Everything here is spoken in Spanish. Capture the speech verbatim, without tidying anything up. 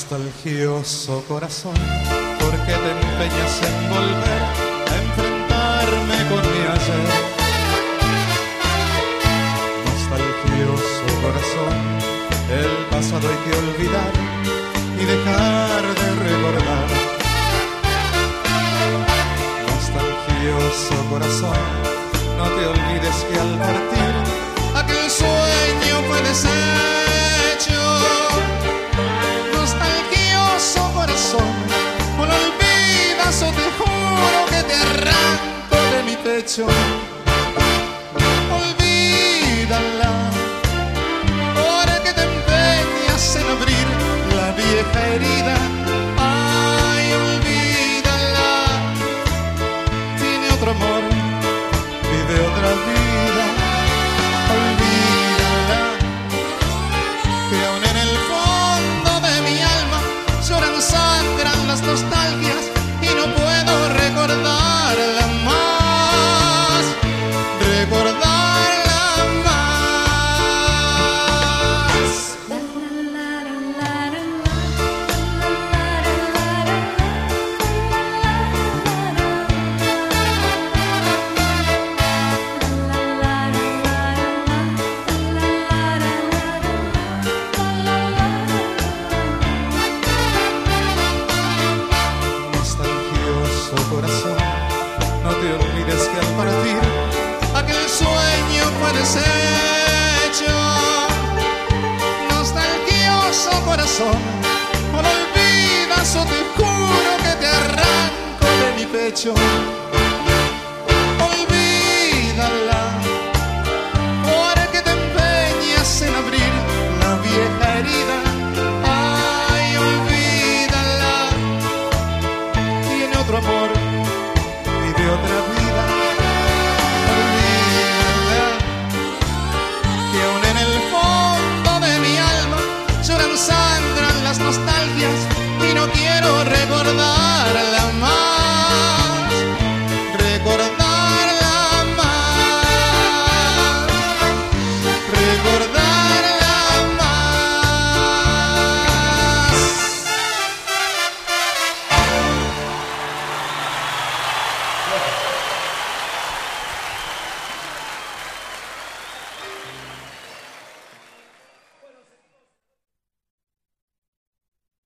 Nostalgioso corazón, ¿por qué te empeñas en volver a enfrentarme con mi ayer? Nostalgioso corazón, el pasado hay que olvidar y dejar de recordar. Nostalgioso corazón, no te olvides que al partir aquel sueño fue deshecho. Nostalgioso corazón, no lo olvidas o te juro que te arranco de mi pecho. Olvídala, ahora que te empeñas en abrir la vieja herida. Ay, olvídala, tiene otro amor, vive otra vida. Olvídala, que aún en el fondo de mi alma lloran, sangran las nostalgias y no puedo recordarla más, recordarla más. Nostalgioso corazón, no te olvides que al partir aquel sueño fue deshecho. Nostalgioso corazón, no lo olvidas o te juro que te arranco de mi pecho.